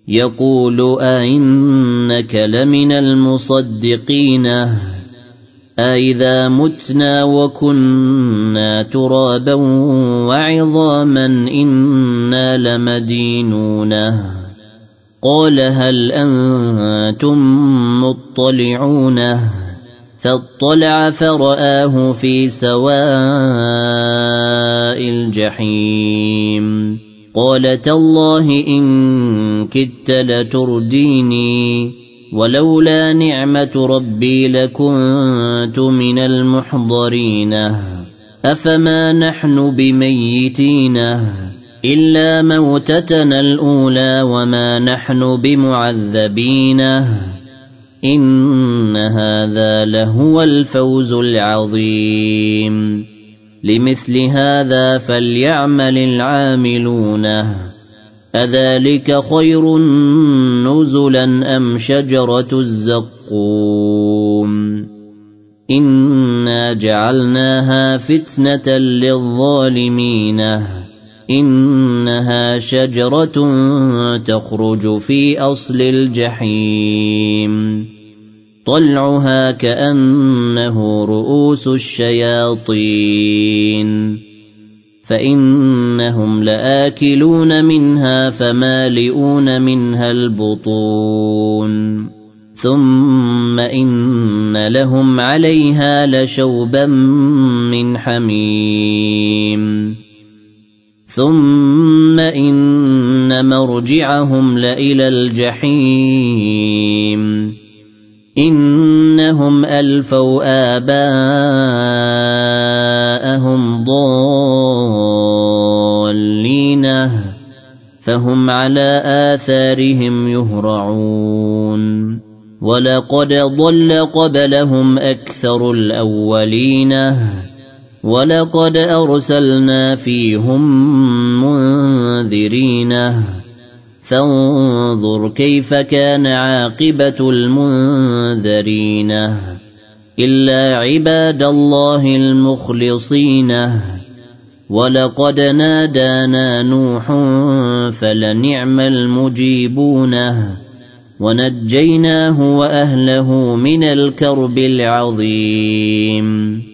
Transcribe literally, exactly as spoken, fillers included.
يقول أئنك لمن المصدقين أئذا متنا وكنا ترابا وعظاما إنا لمدينون قال هل أنتم مطلعون فاطلع فرآه في سواء الجحيم قال تالله إن كدت لترديني ولولا نعمة ربي لكنت من المحضرين أفما نحن بميتين إلا موتتنا الأولى وما نحن بمعذبين إن هذا لهو الفوز العظيم لمثل هذا فليعمل العاملون أذلك خير نزلا أم شجرة الزقوم إنا جعلناها فتنة للظالمين إنها شجرة تخرج في أصل الجحيم طلعها كأنه رؤوس الشياطين فإنهم لآكلون منها فمالئون منها البطون ثم إن لهم عليها لشوبا من حميم ثم إن مرجعهم لإلى الجحيم إنهم ألفوا آباءهم ضالين فهم على آثارهم يهرعون ولقد ضل قبلهم أكثر الأولين ولقد أرسلنا فيهم منذرين فانظر كيف كان عاقبة المنذرين إلا عباد الله المخلصين ولقد نادانا نوح فلنعم المجيبون ونجيناه وأهله من الكرب العظيم